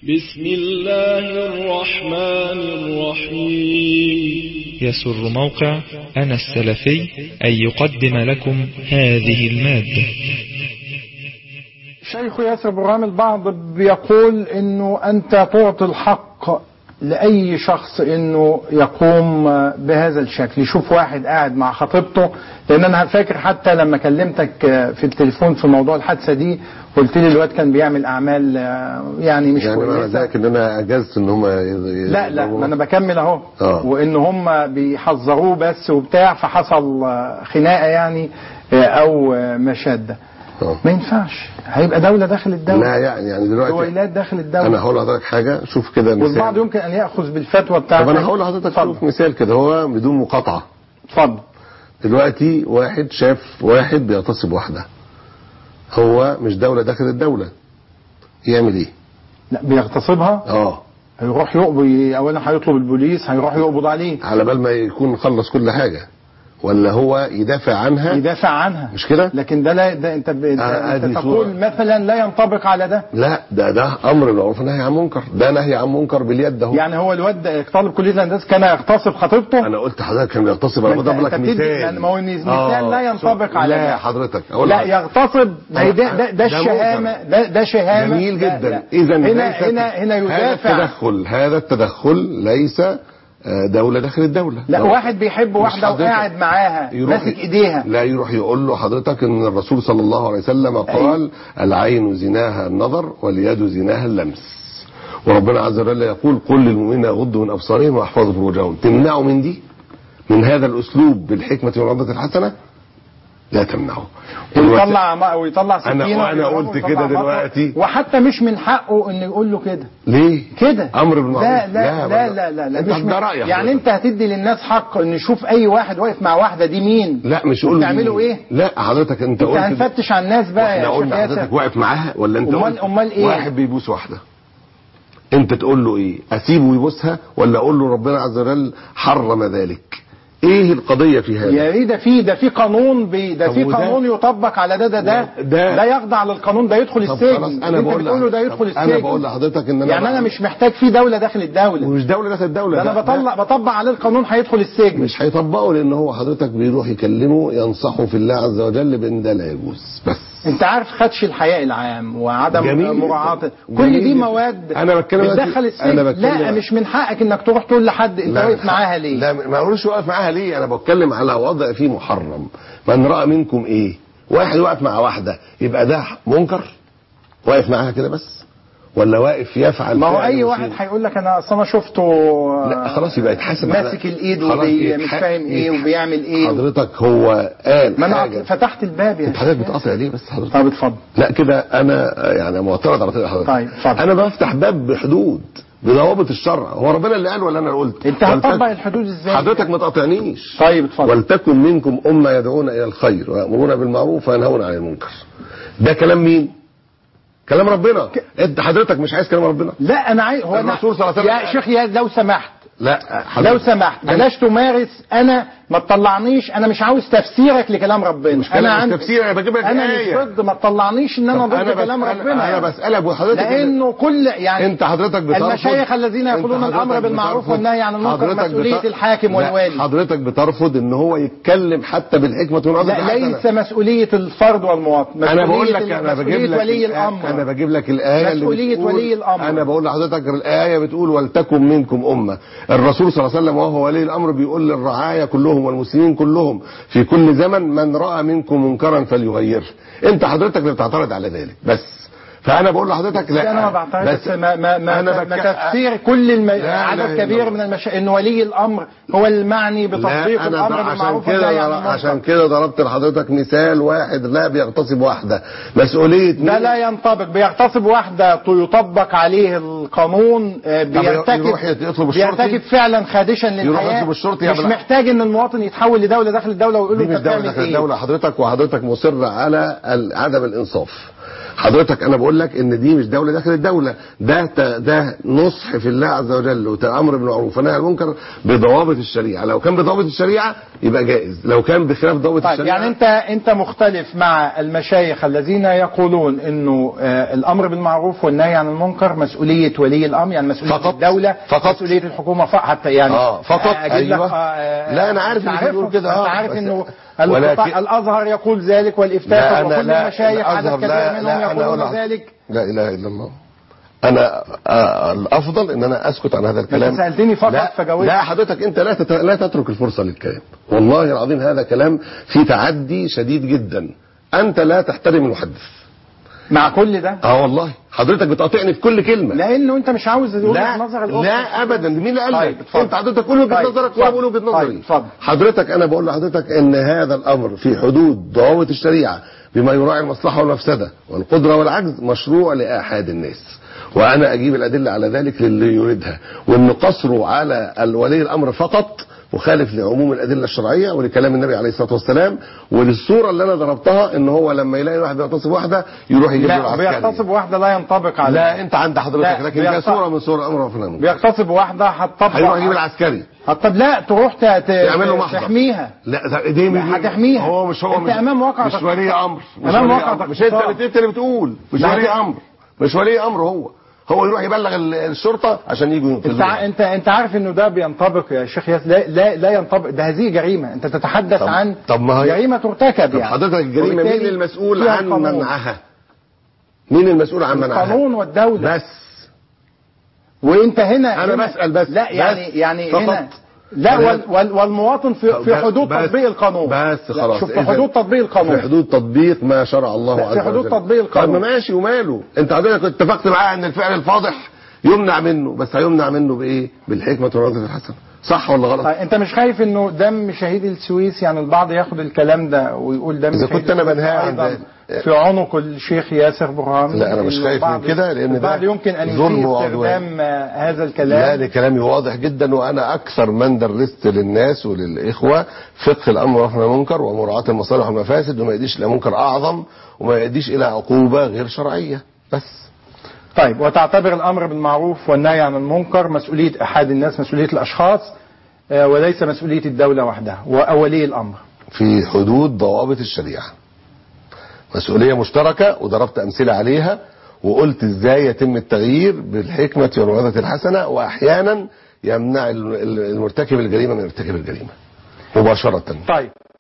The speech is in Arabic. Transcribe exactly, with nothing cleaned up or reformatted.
بسم الله الرحمن الرحيم. يسر موقع أنا السلفي أن يقدم لكم هذه المادة. شيخ ياسر برهام، البعض بيقول انه انت تعطي الحق لأي شخص انه يقوم بهذا الشكل، يشوف واحد قاعد مع خطيبته، لان انا فاكر حتى لما كلمتك في التليفون في موضوع الحادثة دي قلت لي الواد كان بيعمل اعمال يعني مش يعني كويسة. يعني ذاك ان انا اجزت ان هم لا لا ما انا بكمل اهو. آه. وان هم بيحذروه بس وبتاع، فحصل خناقة يعني او مشادة. آه. ما ينفعش، هيبقى دولة داخل الدولة. لا يعني يعني دلوقتي دويلات داخل الدولة. انا هقول لحضرتك حاجه، شوف كده مثال. والبعض يمكن ان ياخذ بالفتوى بتاعتك. طب انا هقول لحضرتك شوف مثال كده هو بدون مقاطعه. اتفضل. دلوقتي واحد شاف واحد بيغتصب واحده، هو مش دوله داخل الدوله، يعمل ايه؟ لا بيغتصبها. اه هيروح يقبض، اولا هيطلب البوليس، هيروح يقبض عليه على بال ما يكون خلص كل حاجه، ولا هو يدافع عنها؟ يدافع عنها، مش كده؟ لكن ده لا، ده انت, ب... آه انت تقول مثلا لا ينطبق على ده. لا ده ده امر بالمعروف ونهي عن منكر، ده نهي عن منكر باليد اهو. يعني هو الواد طالب كليه الهندسه كان يغتصب خطيبته. انا قلت حضرتك كان بيغتصب، انا بضرب لك مثال. ما هو مثال آه. لا ينطبق على لا ده. حضرتك لا يغتصب، ده ده, ده الشهامه، ده ده شهامه. جميل جدا. اذا هنا هنا هنا يدافع. هذا التدخل هذا التدخل ليس دولة داخل الدولة. لا واحد بيحب واحدة وقاعد معاها ماسك ايديها، لا يروح يقول له حضرتك ان الرسول صلى الله عليه وسلم قال العين زناها النظر واليد زناها اللمس، وربنا عز وجل يقول قل للمؤمنين يغضوا من ابصارهم ويحفظوا فروجهم. تمنعوا من دي، من هذا الاسلوب بالحكمة والموعظة الحسنة؟ لا تمنعه. ويطلع ويطلع سكينه. انا انا قلت كده دلوقتي، وحتى مش من حقه انه يقول له كده. ليه كده امر بالمعروف؟ لا لا لا لا لا, لا, لا مش ده رأيك يعني انت هتدي للناس حق ان يشوف اي واحد واقف مع واحده دي مين؟ لا مش قول تعملوا ايه؟ لا حضرتك انت قلت هنفتش على الناس بقى يا شيخ ياسر. حضرتك واقف معاها ولا انت امال امال ايه؟ واحد بيبوس واحده، انت تقول له ايه؟ اسيبه يبوسها ولا اقول له ربنا عز وجل حرم ذلك؟ ايه القضيه في هذا؟ يا ريت ده في ده في قانون بي ده في قانون يطبق على ده ده ده ده, ده يخضع للقانون، ده يدخل السجن. انا بقول له ده يدخل السجن. انا بقول لحضرتك ان انا يعني انا مش محتاج في دوله داخل الدوله، ومش دوله داخل الدوله، ده انا بطلع بطبق عليه القانون، هيدخل السجن. مش هيطبقه لان هو حضرتك بيروح يكلمه ينصحه في الله عز وجل بان ده لا يجوز. بس انت عارف خدش الحياء العام وعدم مراعاه كل دي مواد انا بتكلم بتدخل السجن. لا مش من حقك انك تروح تقول لحد انت واقف معاها ليه. لا ما اقولش واقف معاها ليه، انا بتكلم على وضع فيه محرم. من راى منكم ايه؟ واحد واقف مع واحده يبقى ده منكر؟ واقف معاها كده بس ولا واقف يفعل؟ ما هو اي واحد هيقول لك انا اصل انا شفته لا خلاص يبقى يتحاسب، ماسك الايد ومش فاهم ايه وبيعمل ايه. حضرتك هو قال ما انا فتحت الباب يا انت حضرتك بتقاطع ليه بس حضرتك؟ طب اتفضل. لا كده انا يعني معترض على طريقه حضرتك. طيب اتفضل. انا بفتح باب بحدود بضوابط الشرع، هو ربنا اللي قال ولا انا اللي قلت؟ انت هتطبق الحدود ازاي؟ حضرتك ما تقاطعنيش. طيب اتفضل. ولتكن منكم امه يدعون الى الخير ويامرون بالمعروف وينهون عن المنكر. ده كلام مين؟ كلام ربنا. انت حضرتك مش عايز كلام ربنا؟ لا انا عايز. هو الرسول صلى الله عليه وسلم يا شيخ يا لو سمحت لا حضرتك. لو سمحت بلاش تمارس، انا ما تطلعنيش، انا مش عاوز تفسيرك لكلام ربنا. مش انا عندي تفسير، انا بجيب لك انا مش ضد، ما تطلعنيش ان انا ضد كلام ربنا. انا بسالك وحضرتك لانه كل يعني انت حضرتك بترفض المشايخ الذين يقولون الامر بالمعروف والنهي عن المنكر مسؤوليه بتر... الحاكم والوالي. حضرتك بترفض ان هو يتكلم حتى بالحكمه والموعظه الحسنه. لا ليس مسؤوليه الفرد والمواطن، انا بقول لك انا بجيب لك ولي الامر. انا بجيب لك الايه مسؤوليه ولي الامر. انا بقول لحضرتك الايه بتقول ولتكن منكم امه. الرسول صلى الله عليه وسلم وهو ولي الامر بيقول للرعايا كلهم والمسلمين كلهم في كل زمن من راى منكم منكرا فليغيره. انت حضرتك اللي بتعترض على ذلك بس. فانا بقول لحضرتك لا انا ما بعترض، بس ما ما ما, ما, ما تفسير كل الم... عدد كبير من المشا... ان ولي الامر هو المعني بتطبيق الامر بالمعروف والنهي عن المنكر. عشان كده ضربت لحضرتك مثال واحد لا بيغتصب واحده، مسؤوليه ده لا ينطبق. بيغتصب واحده يطبق عليه القانون، بيرتكب بيرتكب فعلا خادشا للحياه، مش محتاج ان المواطن يتحول لدوله داخل الدوله ويقول له انت بتعمل ايه. دي مش دوله داخل الدوله حضرتك، وحضرتك مصر على عدم الانصاف. حضرتك انا بقول لك ان دي مش دوله داخل الدوله، ده ده نصح في الله عز وجل وامر بالمعروف ونهي عن المنكر بضوابط الشريعه. لو كان بضوابط الشريعه يبقى جائز، لو كان بخلاف ضوابط طيب الشريعه. يعني انت انت مختلف مع المشايخ الذين يقولون انه آه الامر بالمعروف والنهي عن المنكر مسؤوليه ولي الامر، يعني مسؤوليه فقط الدوله فقط مسؤوليه الحكومه فقط، حتى يعني اه فقط اجيب أيوة. لك آه لا انا عارف ان بيقول كده اه اه عارف انه ولكن... الازهر يقول ذلك والافتاء وكل المشايخ عدد كبير لا منهم لا يقولون ذلك. لا اله الا الله. انا آه الافضل ان انا اسكت عن هذا الكلام. انت سالتني فقط لا فجاوبت. لا حضرتك انت لا تت... لا تترك الفرصه للكلام، والله العظيم هذا كلام فيه تعدي شديد جدا. انت لا تحترم المحدث مع كل ده. اه والله حضرتك بتقاطعني في كل كلمه لانه انت مش عاوز وجهه نظر الاخرى. لا ابدا، مين اللي قال طيب لك؟ انت حضرتك قول وجهه طيب نظرك وانا بقول وجهه نظري. طيب حضرتك انا بقول لحضرتك ان هذا الامر في حدود ضوابط الشريعه بما يراعي المصلحه والمفسده والقدره والعجز مشروع لاحاد الناس، وانا اجيب الادله على ذلك للي يريدها، وان قصره على ولي الامر فقط مخالف لعموم الادله الشرعيه ولكلام النبي عليه الصلاه والسلام، وللصوره اللي انا ضربتها ان هو لما يلاقي واحد بيغتصب واحده يروح يجيب له لا العسكري. بيغتصب واحده لا ينطبق على لا انت عند حضرتك، لكن ده بيغتصب... صوره من صور الامر والنهي. بيغتصب واحده هتطبق هيروح يجيب العسكري. طب لا تروح ت... يعمل له محضر تحميها. لا دي هتحميها. هو مش هو انت مش امام واقع مش ولي امر، مش امام ولي واقع أمر. مش انت اللي انت اللي بتقول مش ولي امر، مش ولي امر. هو هو يروح يبلغ الشرطه عشان يجوا ينقذوه. انت انت انت عارف انه ده بينطبق يا شيخ ياس. لا لا لا ينطبق، ده هذه جريمه. انت تتحدث طب عن طب ما هي جريمه ترتكب. طب يعني حضرتك الجريمه مين المسؤول عن منعها؟ مين المسؤول عن منعها؟ القانون والدوله. بس وانت هنا انا هنا بسال بس لا يعني بس يعني فقط. هنا لا وال وال والمواطن في في حدود تطبيق القانون. بس خلاص شوف في حدود تطبيق القانون، في حدود تطبيق ما شرع الله عز وجل، في حدود تطبيق القانون. طب ماشي وماله. انت حضرتك اتفقت معاه ان الفعل الفاضح يمنع منه، بس هيمنع منه بايه؟ بالحكمه والموعظه الحسنه، صح ولا غلط؟ طيب انت مش خايف انه دم شهيد السويس يعني البعض ياخد الكلام ده ويقول دم اذا كنت انا بنهى عن في عنق الشيخ ياسر برهان؟ لا انا مش خايف من كده، لان ده يمكن ان يسيء استخدام هذا الكلام. لا ده كلامي واضح جدا، وانا اكثر من درست للناس وللاخوه فقه الامر والنهي عن المنكر ومراعاه المصالح والمفاسد، وما يؤديش الى منكر اعظم وما يؤديش الى عقوبه غير شرعيه بس. طيب وتعتبر الامر بالمعروف والنهي عن المنكر مسؤوليه احد الناس، مسؤوليه الاشخاص وليس مسؤوليه الدوله وحدها وولي الامر في حدود ضوابط الشريعه، مسؤوليه مشتركه، وضربت امثله عليها وقلت ازاي يتم التغيير بالحكمه والموعظه الحسنه، واحيانا يمنع المرتكب الجريمه من ارتكاب الجريمه مباشره. طيب